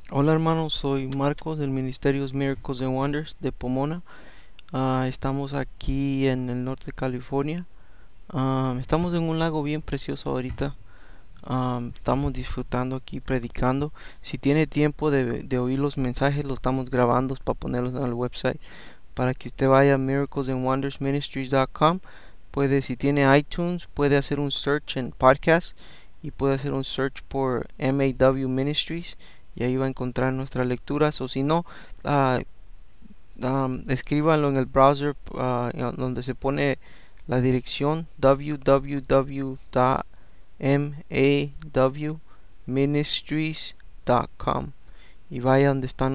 Hola hermanos, soy Marcos del Ministerio Miracles and Wonders de Pomona. Estamos aquí en el norte de California. Estamos en un lago bien precioso ahorita. Estamos disfrutando aquí predicando. Si tiene tiempo de oír los mensajes, los estamos grabando para ponerlos en el website. Para que usted vaya a miraclesandwondersministries.com. Si tiene iTunes, puede hacer un search en podcast y puede hacer un search por MAW Ministries y ahí va a encontrar nuestras lecturas. O si no, ah, escríbanlo en el browser, donde se pone la dirección www.mawministries.com y vaya donde están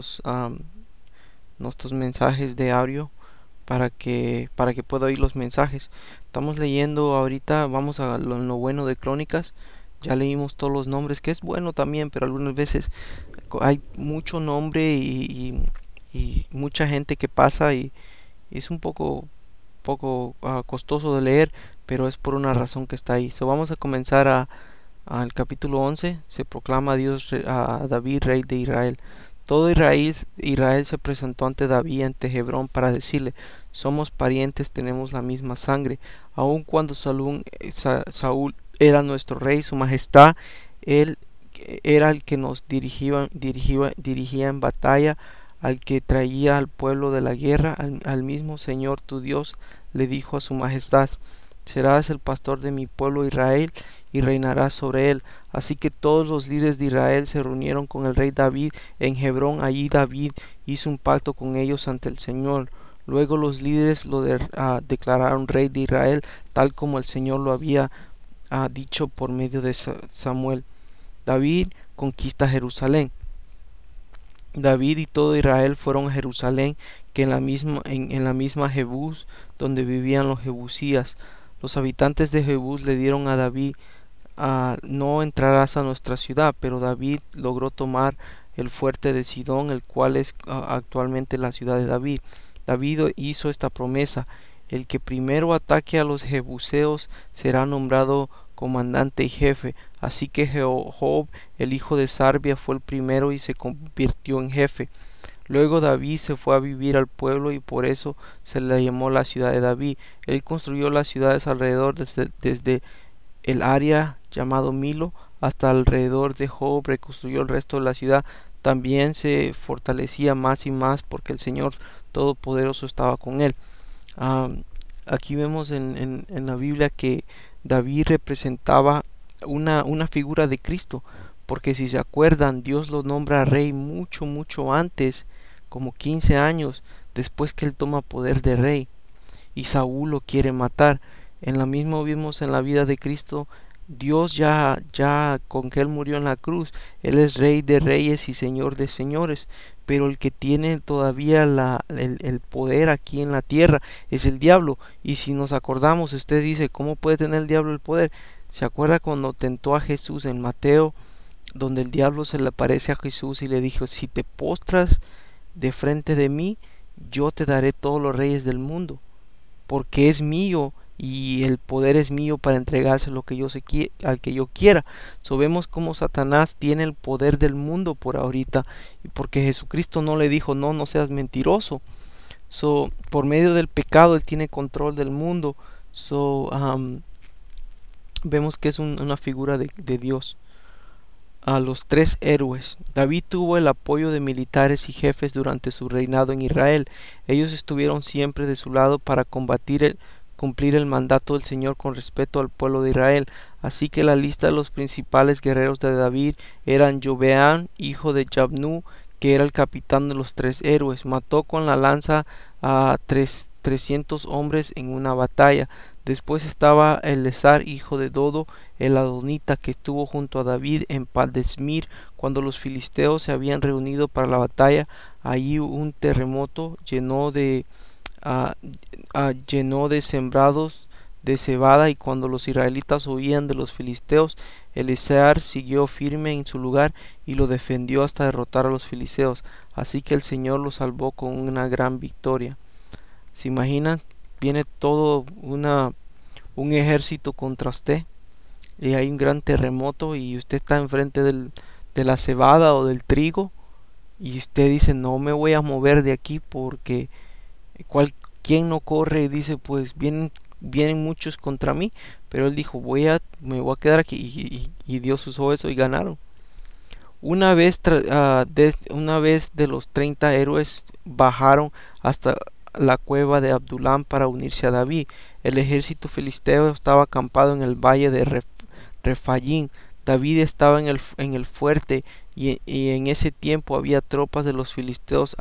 nuestros mensajes de audio para que pueda oír los mensajes. Estamos leyendo ahorita, vamos a lo bueno de Crónicas. Ya leímos todos los nombres, que es bueno también, pero algunas veces hay mucho nombre y mucha gente que pasa y es un poco costoso de leer, pero es por una razón que está ahí. Vamos a comenzar al capítulo 11. Se proclama Dios a David, rey de Israel. Todo Israel se presentó ante David ante Hebrón para decirle: somos parientes, tenemos la misma sangre. Aun cuando Saúl era nuestro rey, su majestad, él era el que nos dirigía en batalla, al que traía al pueblo de la guerra. Al mismo Señor tu Dios le dijo a su majestad: serás el pastor de mi pueblo Israel y reinarás sobre él. Así que todos los líderes de Israel se reunieron con el rey David en Hebrón. Allí David hizo un pacto con ellos ante el Señor. Luego los líderes declararon rey de Israel, tal como el Señor lo había dicho por medio de Samuel. David conquista Jerusalén. David y todo Israel fueron a Jerusalén, que en la misma Jebús, donde vivían los jebusías. Los habitantes de Jebús le dieron a David: no entrarás a nuestra ciudad. Pero David logró tomar el fuerte de Sidón, el cual es actualmente la ciudad de David. David hizo esta promesa: el que primero ataque a los jebuseos será nombrado comandante y jefe. Así que Job, el hijo de Sarbia, fue el primero y se convirtió en jefe. Luego David se fue a vivir al pueblo y por eso se le llamó la ciudad de David. Él construyó las ciudades alrededor desde el área llamado Milo hasta alrededor de Job. Reconstruyó el resto de la ciudad. También se fortalecía más y más porque el Señor Todopoderoso estaba con él. Um, Aquí vemos en la Biblia que David representaba una figura de Cristo, porque si se acuerdan, Dios lo nombra rey mucho antes, como 15 años después que él toma poder de rey, y Saúl lo quiere matar. En la misma vimos en la vida de Cristo, Dios ya con que él murió en la cruz, él es rey de reyes y señor de señores, pero el que tiene todavía el poder aquí en la tierra es el diablo. Y si nos acordamos, usted dice: ¿cómo puede tener el diablo el poder? ¿Se acuerda cuando tentó a Jesús en Mateo, donde el diablo se le aparece a Jesús y le dijo: si te postras de frente de mí, yo te daré todos los reyes del mundo, porque es mío y el poder es mío para entregarse lo que al que yo quiera? Vemos cómo Satanás tiene el poder del mundo por ahorita, y porque Jesucristo no le dijo: no seas mentiroso. Por medio del pecado él tiene control del mundo. Vemos que es una figura de Dios. A los tres héroes. David tuvo el apoyo de militares y jefes durante su reinado en Israel. Ellos estuvieron siempre de su lado para cumplir el mandato del Señor con respeto al pueblo de Israel. Así que la lista de los principales guerreros de David eran: Jobeán, hijo de Jabnu, que era el capitán de los tres héroes. Mató con la lanza a 300 hombres en una batalla. Después estaba Elezar, hijo de Dodo, el adonita, que estuvo junto a David en Padesmir cuando los filisteos se habían reunido para la batalla. Allí un terremoto llenó de sembrados de cebada, y cuando los israelitas huían de los filisteos, Elezar siguió firme en su lugar y lo defendió hasta derrotar a los filisteos. Así que el Señor lo salvó con una gran victoria. ¿Se imaginan? Viene todo un ejército contra usted y hay un gran terremoto y usted está enfrente de la cebada o del trigo, y usted dice, no me voy a mover de aquí porque quien no corre y dice, pues vienen muchos contra mí, pero él dijo, me voy a quedar aquí, y Dios usó eso y ganaron. Una vez de los 30 héroes bajaron hasta la cueva de Abdulán para unirse a David. El ejército filisteo estaba acampado en el valle de Refayín. David estaba en el fuerte, y en ese tiempo había tropas de los filisteos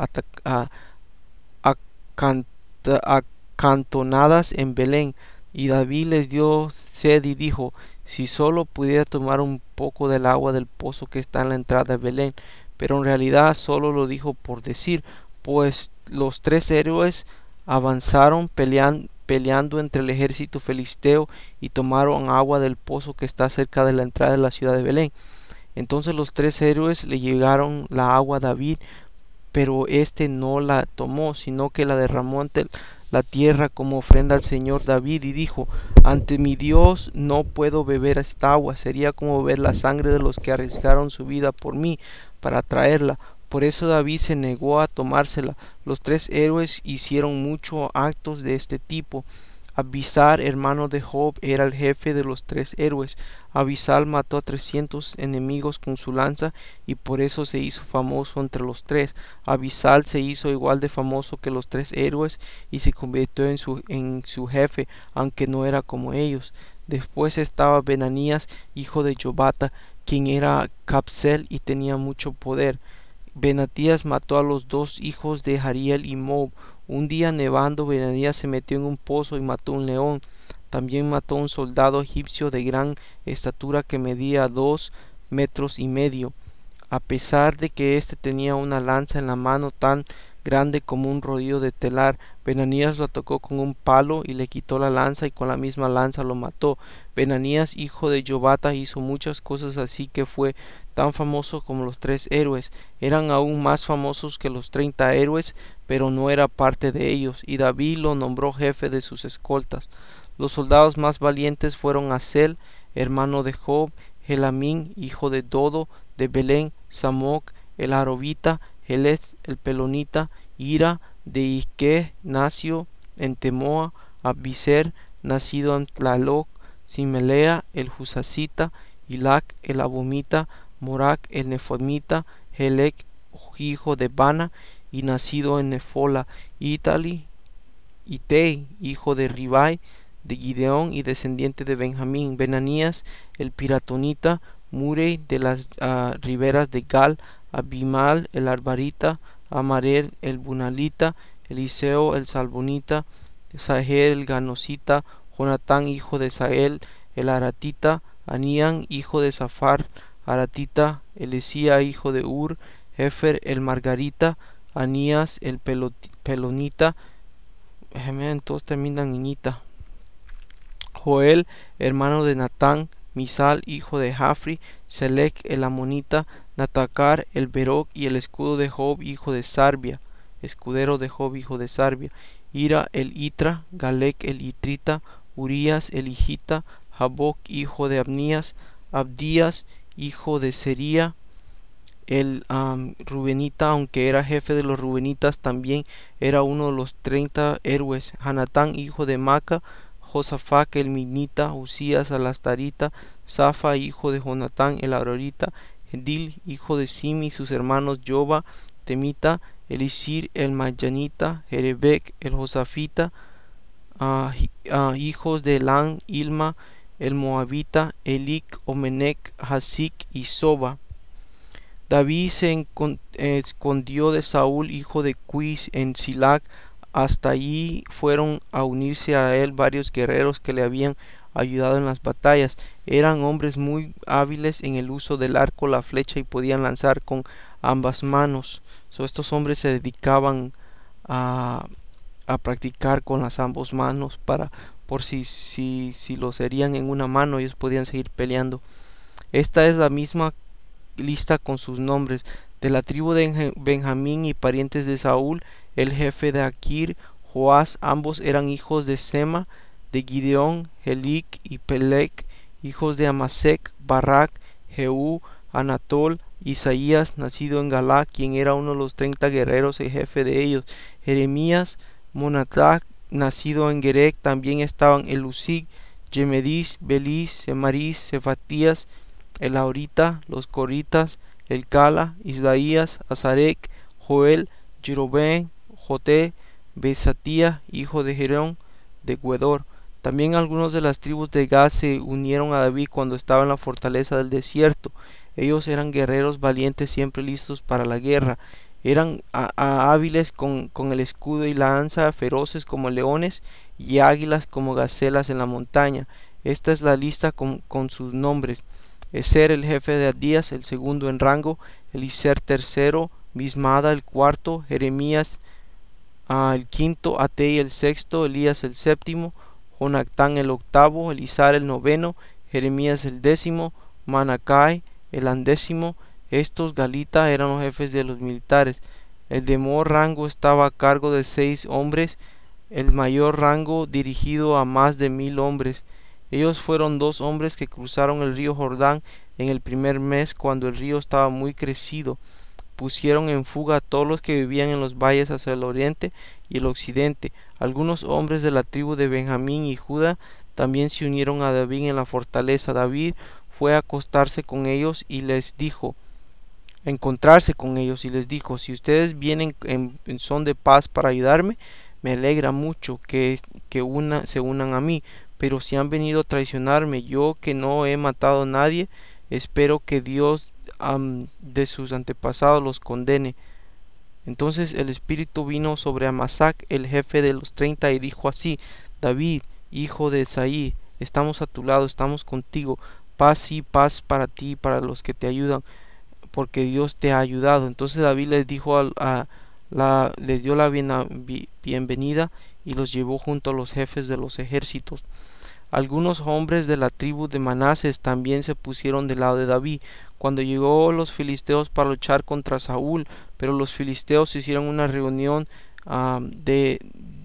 acantonadas en Belén. Y David les dio sed y dijo, si solo pudiera tomar un poco del agua del pozo que está en la entrada de Belén. Pero en realidad solo lo dijo por decir, pues los tres héroes avanzaron peleando entre el ejército filisteo y tomaron agua del pozo que está cerca de la entrada de la ciudad de Belén. Entonces los tres héroes le llegaron la agua a David, pero éste no la tomó, sino que la derramó ante la tierra como ofrenda al Señor David, y dijo, ante mi Dios no puedo beber esta agua, sería como beber la sangre de los que arriesgaron su vida por mí para traerla. Por eso David se negó a tomársela. Los tres héroes hicieron muchos actos de este tipo. Abisar, hermano de Job, era el jefe de los tres héroes. Abisal mató a 300 enemigos con su lanza, y por eso se hizo famoso entre los tres. Abisal se hizo igual de famoso que los tres héroes y se convirtió en su jefe, aunque no era como ellos. Después estaba Benanías, hijo de Jobata, quien era Capsel y tenía mucho poder. Benatías mató a los dos hijos de Jariel y Mob. Un día nevando, Benatías se metió en un pozo y mató un león. También mató a un soldado egipcio de gran estatura que medía 2,5 metros. A pesar de que éste tenía una lanza en la mano tan grande como un rodillo de telar, Benanías lo atacó con un palo y le quitó la lanza, y con la misma lanza lo mató. Benanías, hijo de Jobata, hizo muchas cosas así que fue tan famoso como los tres héroes. Eran aún más famosos que los 30 héroes, pero no era parte de ellos, y David lo nombró jefe de sus escoltas. Los soldados más valientes fueron Asel, hermano de Job, Helamín, hijo de Dodo, de Belén, Samoc, el Arobita, Helez, el Pelonita, Ira, de Ique, nació en Temoa, Abiser, nacido en Tlaloc, Simelea, el Husacita, Ilac, el Abomita, Morac, el Nefomita, Helec, hijo de Bana, y nacido en Nefola, Itei, hijo de Ribai, de Gideón y descendiente de Benjamín, Benanías, el Piratonita, Murey, de las riberas de Gal, Abimal, el Arbarita, Amarel, el Bunalita, Eliseo, el Salbonita, Saher, el Ganosita, Jonatán, hijo de Sael, el Aratita, Anían, hijo de Safar, Aratita, Elisía, hijo de Ur, Jefer, el Margarita, Anías, el Pelonita, todos terminan niñita. Joel, hermano de Natán, Misal, hijo de Jafri, Selec, el Amonita, Natacar, el Beroc, y el escudo de Job, hijo de Sarbia, escudero de Job, hijo de Sarbia, Ira, el Itra, Galec, el Itrita, Urías, el Hijita, Jaboc, hijo de Abnías, Abdías, hijo de Sería, el Rubenita, aunque era jefe de los Rubenitas, también era uno de los 30 héroes. Hanatán, hijo de Maca, Josafat, el Minita, Usías, el Astarita, Safa, hijo de Jonatán, el Arorita, Gedil, hijo de Simi, sus hermanos Joba, Temita, Elisir, el Mayanita, Jerebec, el Josafita, hijos de Elán, Ilma, el Moabita, Elic, Omenec, Hasic y Soba. David se escondió de Saúl, hijo de Quis, en Silac. Hasta allí fueron a unirse a él varios guerreros que le habían ayudado en las batallas. Eran hombres muy hábiles en el uso del arco, la flecha, y podían lanzar con ambas manos. Estos hombres se dedicaban a, a practicar con las ambas manos, por si los herían en una mano, ellos podían seguir peleando. Esta es la misma lista con sus nombres: de la tribu de Benjamín y parientes de Saúl, el jefe de Aquir, Joás, ambos eran hijos de Sema; de Gideón, Helic y Pelec, hijos de Amasec, Barak, Jehú, Anatol, Isaías, nacido en Galá, quien era uno de los 30 guerreros y jefe de ellos, Jeremías, Monatac, nacido en Gerec, también estaban Elusig, Yemedis, Belis, Semaris, Cefatías, el Ahorita, los Coritas, el Cala, Isaías, Azarec, Joel, Jerobén, Joté, Besatía, hijo de Jerón, de Guedor. También algunos de las tribus de Gad se unieron a David cuando estaba en la fortaleza del desierto. Ellos eran guerreros valientes, siempre listos para la guerra. Eran hábiles con el escudo y la lanza, feroces como leones y águilas como gacelas en la montaña. Esta es la lista con sus nombres. Ezer, el jefe de Adías, el segundo en rango; Elicer, tercero; Mismada, el cuarto; Jeremías, el quinto; Atei, el sexto; Elías, el séptimo; Jonactán, el octavo; Elisar, el noveno; Jeremías, el décimo; Manacai, el undécimo. Estos Galita eran los jefes de los militares. El de menor rango estaba a cargo de 6 hombres, el mayor rango dirigido a más de 1000 hombres. Ellos fueron 2 hombres que cruzaron el río Jordán en el primer mes, cuando el río estaba muy crecido. Pusieron en fuga a todos los que vivían en los valles hacia el oriente y el occidente. Algunos hombres de la tribu de Benjamín y Judá también se unieron a David en la fortaleza. David fue a acostarse con ellos y les dijo, encontrarse con ellos y les dijo: si ustedes vienen en son de paz para ayudarme, me alegra mucho que se unan a mí, pero si han venido a traicionarme, yo que no he matado a nadie, espero que Dios de sus antepasados los condene. Entonces el espíritu vino sobre Amasac, el jefe de los 30, y dijo así: David, hijo de Isaí, estamos a tu lado, estamos contigo, paz y paz para ti y para los que te ayudan, porque Dios te ha ayudado. Entonces David les dijo les dio la bienvenida y los llevó junto a los jefes de los ejércitos. Algunos hombres de la tribu de Manases también se pusieron del lado de David cuando llegó los filisteos para luchar contra Saúl, pero los filisteos hicieron una reunión de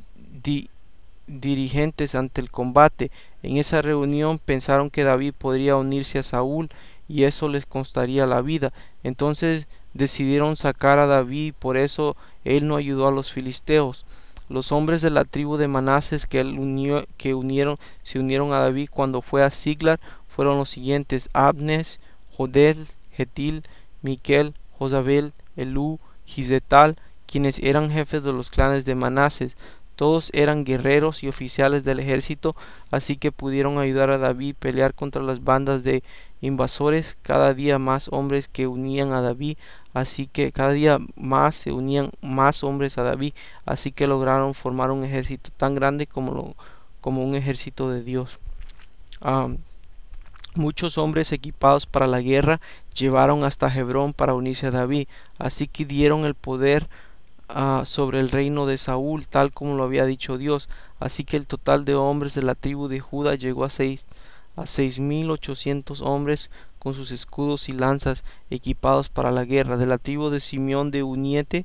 dirigentes ante el combate. En esa reunión pensaron que David podría unirse a Saúl y eso les costaría la vida. Entonces decidieron sacar a David, por eso él no ayudó a los filisteos. Los hombres de la tribu de Manases se unieron a David cuando fue a Siglar fueron los siguientes: Abnes, Jodel, Getil, Miquel, Josabel, Elú, Gizetal, quienes eran jefes de los clanes de Manases. Todos eran guerreros y oficiales del ejército, así que pudieron ayudar a David a pelear contra las bandas de invasores. Cada día más hombres que unían a David, así que cada día más se unían más hombres a David, así que lograron formar un ejército tan grande como un ejército de Dios. Muchos hombres equipados para la guerra llevaron hasta Hebrón para unirse a David, así que dieron el poder sobre el reino de Saúl, tal como lo había dicho Dios. Así que el total de hombres de la tribu de Judá llegó a 6800 hombres, con sus escudos y lanzas equipados para la guerra. De la tribu de Simeón de Uniete,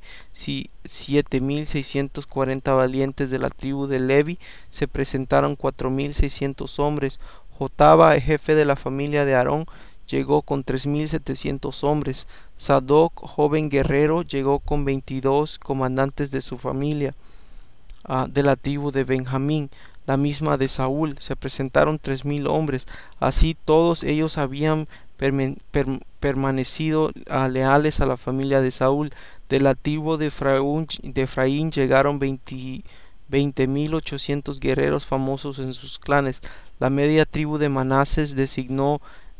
7640 valientes. De la tribu de Levi se presentaron 4600 hombres. Jotaba, el jefe de la familia de Aarón, llegó con 3700 hombres. Sadoc, joven guerrero, llegó con 22 comandantes de su familia. De la tribu de Benjamín, la misma de Saúl, se presentaron 3000 hombres. Así todos ellos habían permanecido leales a la familia de Saúl. De la tribu de Efraín llegaron 20.800 guerreros famosos en sus clanes. La media tribu de Manases designó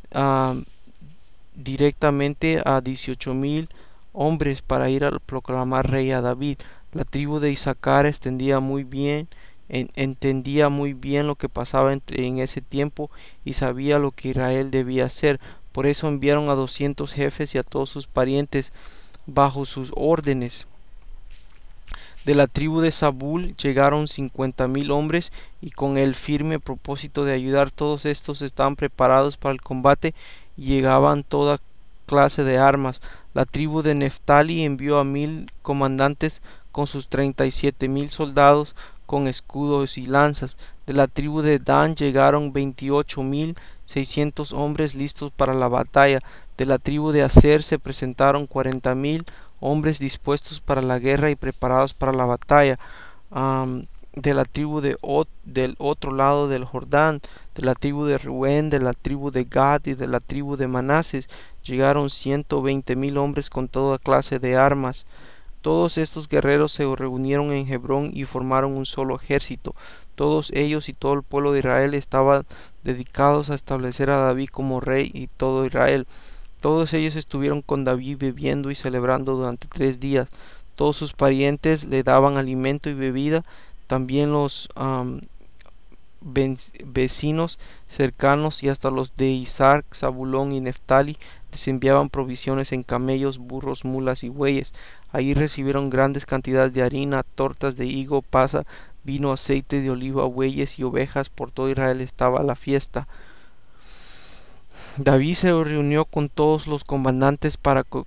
directamente a 18.000 hombres para ir a proclamar rey a David. La tribu de Isaacar entendía muy bien lo que pasaba en ese tiempo y sabía lo que Israel debía hacer. Por eso enviaron a 200 jefes y a todos sus parientes bajo sus órdenes. De la tribu de Zabul llegaron 50.000 hombres y con el firme propósito de ayudar. Todos estos estaban preparados para el combate y llegaban toda clase de armas. La tribu de Neftali envió a 1000 comandantes con sus 37.000 soldados con escudos y lanzas. De la tribu de Dan llegaron 28,600 hombres listos para la batalla. De la tribu de Aser se presentaron 40,000 hombres dispuestos para la guerra y preparados para la batalla. De la tribu del otro lado del Jordán, de la tribu de Rubén, de la tribu de Gad y de la tribu de Manases, llegaron 120,000 hombres con toda clase de armas. Todos estos guerreros se reunieron en Hebrón y formaron un solo ejército. Todos ellos y todo el pueblo de Israel estaban dedicados a establecer a David como rey y todo Israel. Todos ellos estuvieron con David bebiendo y celebrando durante 3 días. Todos sus parientes le daban alimento y bebida. También los vecinos cercanos y hasta los de Isaac, Zabulón y Neftali les enviaban provisiones en camellos, burros, mulas y bueyes. Allí recibieron grandes cantidades de harina, tortas de higo, pasa, vino, aceite de oliva, bueyes y ovejas. Por todo Israel estaba la fiesta. David se reunió con todos los comandantes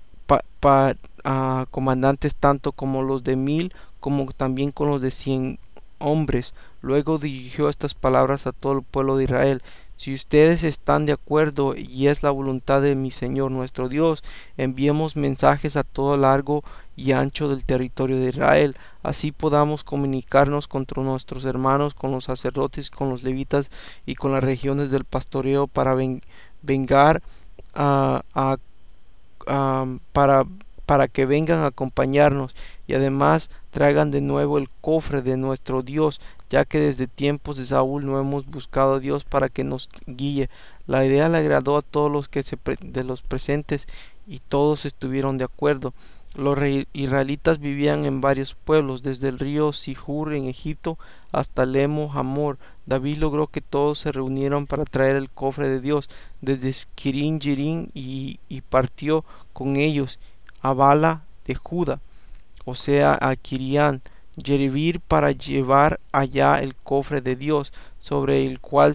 comandantes tanto como los de 1000 como también con los de 100 hombres. Luego dirigió estas palabras a todo el pueblo de Israel: si ustedes están de acuerdo y es la voluntad de mi Señor nuestro Dios, enviemos mensajes a todo largo y ancho del territorio de Israel, así podamos comunicarnos con nuestros hermanos, con los sacerdotes, con los levitas y con las regiones del pastoreo para vengar a, a- para que vengan a acompañarnos, y además traigan de nuevo el cofre de nuestro Dios, ya que desde tiempos de Saúl no hemos buscado a Dios para que nos guíe. La idea le agradó a todos los de los presentes, y todos estuvieron de acuerdo. Los israelitas vivían en varios pueblos, desde el río Sihur en Egipto hasta Lemo Hamor. David logró que todos se reunieran para traer el cofre de Dios desde Kirin Jearim, y partió con ellos a Bala de Judá, o sea, a Kirián Jeribir, para llevar allá el cofre de Dios, sobre el cual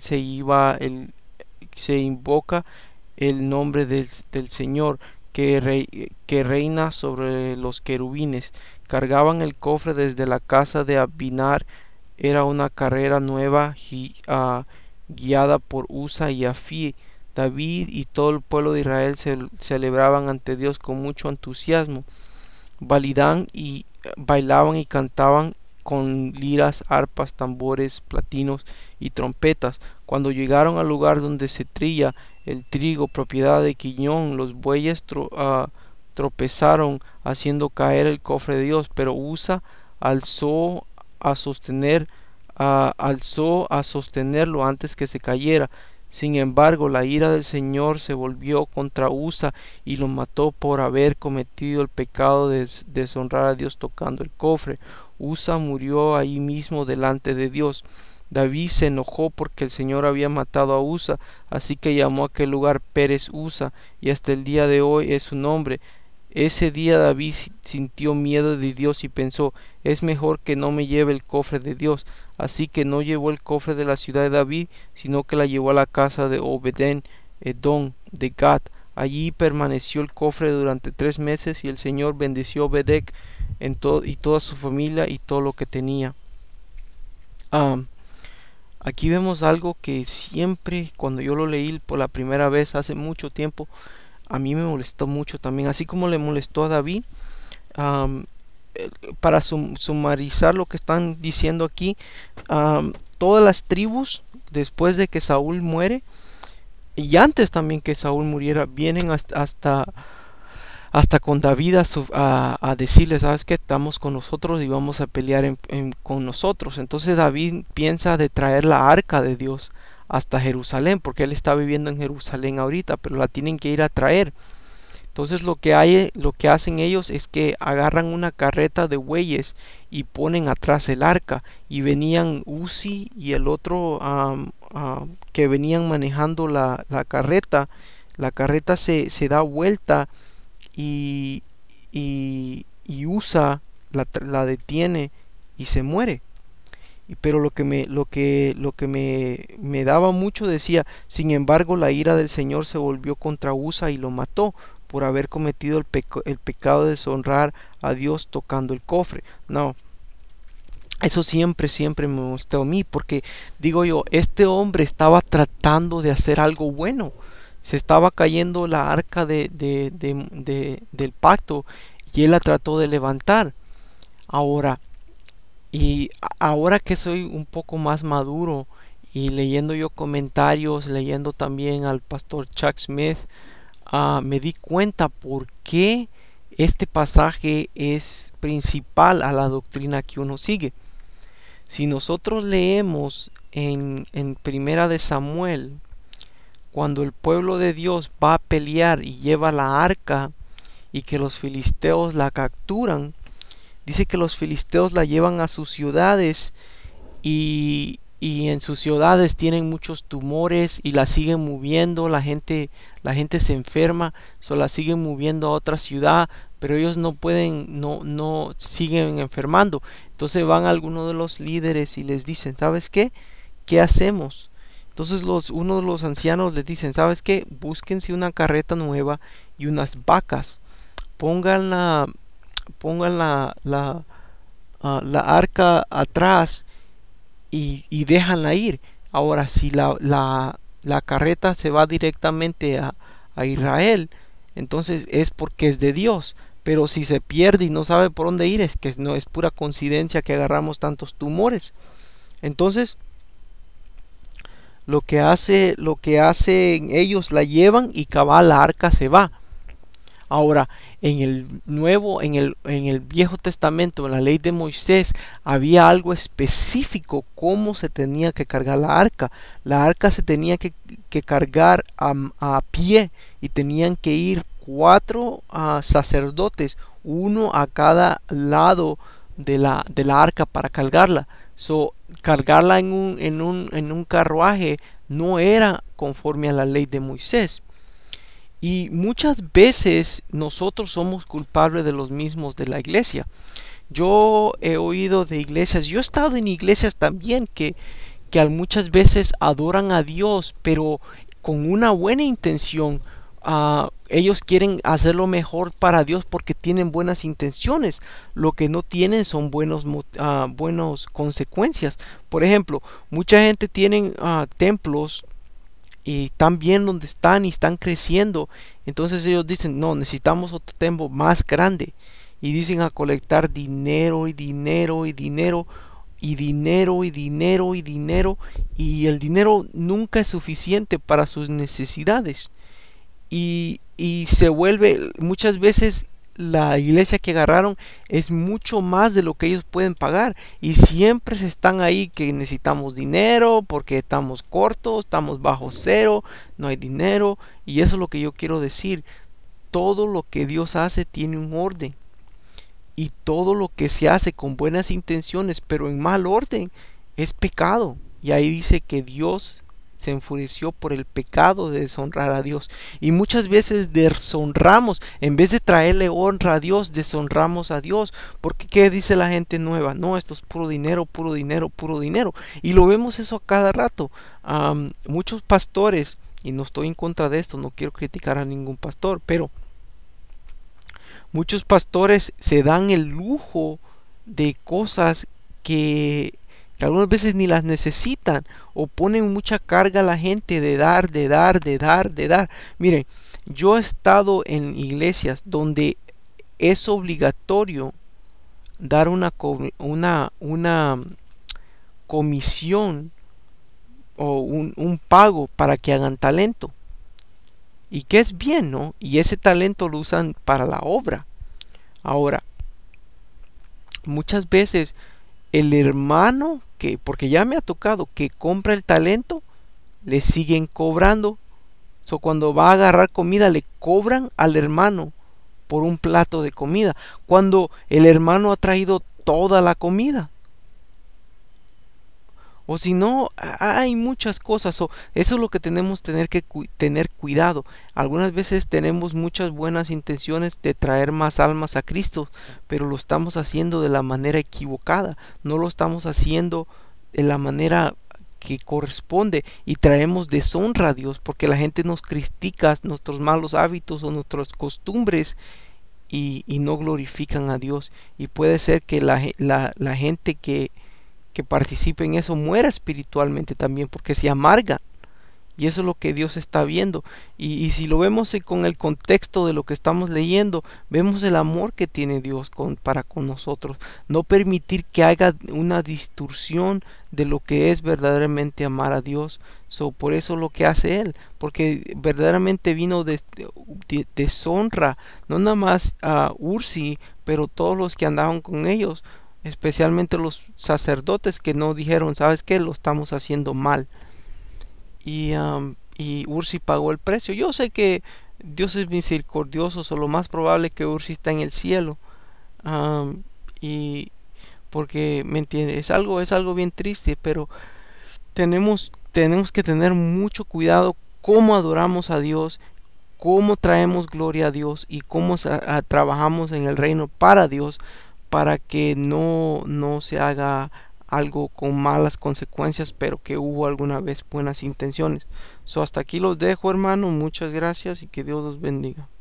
se invoca el nombre del Señor, que reina sobre los querubines. Cargaban el cofre desde la casa de Abinar. Era una carrera nueva, guiada por Usa y Afí. David y todo el pueblo de Israel celebraban ante Dios con mucho entusiasmo. Bailaban y cantaban con liras, arpas, tambores, platinos y trompetas. Cuando llegaron al lugar donde se trilla el trigo, propiedad de Quiñón, los bueyes tropezaron haciendo caer el cofre de Dios, pero Usa alzó a sostener alzó a sostenerlo antes que se cayera. Sin embargo, la ira del Señor se volvió contra Usa y lo mató por haber cometido el pecado de deshonrar a Dios tocando el cofre. Usa murió ahí mismo delante de Dios. David se enojó porque el Señor había matado a Usa, así que llamó a aquel lugar Pérez Usa, y hasta el día de hoy es su nombre. Ese día David sintió miedo de Dios y pensó: es mejor que no me lleve el cofre de Dios. Así que no llevó el cofre de la ciudad de David, sino que la llevó a la casa de Obedén Edom de Gad. Allí permaneció el cofre durante 3 meses, y el Señor bendeció a Obedec y toda su familia y todo lo que tenía. Ah, Aquí vemos algo que siempre, cuando yo lo leí por la primera vez hace mucho tiempo, a mí me molestó mucho también, así como le molestó a David. Am, para sumarizar lo que están diciendo aquí, todas las tribus, después de que Saúl muere, y antes también que Saúl muriera, vienen hasta con David a decirle: sabes que estamos con nosotros y vamos a pelear con nosotros. Entonces David piensa de traer la arca de Dios hasta Jerusalén, porque él está viviendo en Jerusalén ahorita, pero la tienen que ir a traer. Entonces lo que hacen ellos es que agarran una carreta de bueyes y ponen atrás el arca, y venían Uzi y el otro que venían manejando la carreta. La carreta se da vuelta, y, y Usa la detiene y se muere. Pero lo que me daba mucho, decía: sin embargo, la ira del Señor se volvió contra Usa y lo mató por haber cometido el pecado de deshonrar a Dios tocando el cofre. No, Eso siempre me molestó a mí, porque digo yo, este hombre estaba tratando de hacer algo bueno. Se estaba cayendo la arca del pacto y él la trató de levantar. Ahora, ahora que soy un poco más maduro y leyendo yo comentarios, leyendo también al pastor Chuck Smith, me di cuenta por qué este pasaje es principal a la doctrina que uno sigue. Si nosotros leemos en Primera de Samuel, cuando el pueblo de Dios va a pelear y lleva la arca y que los filisteos la capturan, dice que los filisteos la llevan a sus ciudades y en sus ciudades tienen muchos tumores y la siguen moviendo, la gente se enferma, la siguen moviendo a otra ciudad, pero ellos no pueden, no siguen enfermando. Entonces van algunos de los líderes y les dicen, ¿sabes qué? ¿Qué hacemos? Entonces uno de los ancianos les dicen, ¿sabes qué? Búsquense una carreta nueva y unas vacas. Pongan la arca atrás y déjanla ir. Ahora, si la carreta se va directamente a Israel, entonces es porque es de Dios. Pero si se pierde y no sabe por dónde ir, es que no es pura coincidencia que agarramos tantos tumores. Entonces, lo que hacen ellos la llevan y cabal la arca se va. Ahora, en el Viejo Testamento, en la ley de Moisés, había algo específico cómo se tenía que cargar la arca. La arca se tenía que cargar a pie y tenían que ir cuatro sacerdotes, uno a cada lado de la arca para cargarla. Cargarla en un carruaje no era conforme a la ley de Moisés. Y muchas veces nosotros somos culpables de los mismos de la iglesia. Yo he oído de iglesias, yo he estado en iglesias también que muchas veces adoran a Dios, pero con una buena intención. Ellos quieren hacer lo mejor para Dios porque tienen buenas intenciones. Lo que no tienen son buenos consecuencias. Por ejemplo, mucha gente tiene templos y están bien donde están y están creciendo. Entonces ellos dicen, no, necesitamos otro templo más grande. Y dicen a colectar dinero y dinero y dinero y dinero y dinero y dinero. Y el dinero nunca es suficiente para sus necesidades. Y se vuelve muchas veces la iglesia que agarraron es mucho más de lo que ellos pueden pagar y siempre se están ahí que necesitamos dinero porque estamos cortos, estamos bajo cero, no hay dinero y eso es lo que yo quiero decir. Todo lo que Dios hace tiene un orden y todo lo que se hace con buenas intenciones pero en mal orden es pecado. Y ahí dice que Dios se enfureció por el pecado de deshonrar a Dios. Y muchas veces deshonramos, en vez de traerle honra a Dios, deshonramos a Dios. Porque ¿qué dice la gente nueva? No, esto es puro dinero, puro dinero, puro dinero. Y lo vemos eso a cada rato. Muchos pastores, y no estoy en contra de esto, no quiero criticar a ningún pastor, pero muchos pastores se dan el lujo de cosas que algunas veces ni las necesitan o ponen mucha carga a la gente de dar, de dar, de dar, de dar. Miren, yo he estado en iglesias donde es obligatorio dar una comisión o un pago para que hagan talento. Y que es bien, ¿no? Y ese talento lo usan para la obra. Ahora, muchas veces el hermano que, porque ya me ha tocado, que compra el talento, le siguen cobrando. Cuando va a agarrar comida, le cobran al hermano por un plato de comida, cuando el hermano ha traído toda la comida. O si no, hay muchas cosas. Eso es lo que tenemos que tener cuidado. Algunas veces tenemos muchas buenas intenciones de traer más almas a Cristo, pero lo estamos haciendo de la manera equivocada. No lo estamos haciendo de la manera que corresponde y traemos deshonra a Dios porque la gente nos critica nuestros malos hábitos o nuestras costumbres y no glorifican a Dios. Y puede ser que la gente que participe en eso muera espiritualmente también, porque se amarga. Y eso es lo que Dios está viendo. Y si lo vemos con el contexto de lo que estamos leyendo, vemos el amor que tiene Dios para con nosotros. No permitir que haya una distorsión de lo que es verdaderamente amar a Dios. Por eso lo que hace Él. Porque verdaderamente vino deshonra. No nada más a Ursi, pero todos los que andaban con ellos. Especialmente los sacerdotes que no dijeron, ¿sabes qué? Lo estamos haciendo mal. Y Ursi pagó el precio. Yo sé que Dios es misericordioso, so lo más probable es que Ursi está en el cielo. Y porque, ¿me entiendes? Es algo bien triste, pero tenemos que tener mucho cuidado cómo adoramos a Dios, cómo traemos gloria a Dios y cómo trabajamos en el reino para Dios, para que no se haga algo con malas consecuencias, pero que hubo alguna vez buenas intenciones. Hasta aquí los dejo, hermano. Muchas gracias y que Dios los bendiga.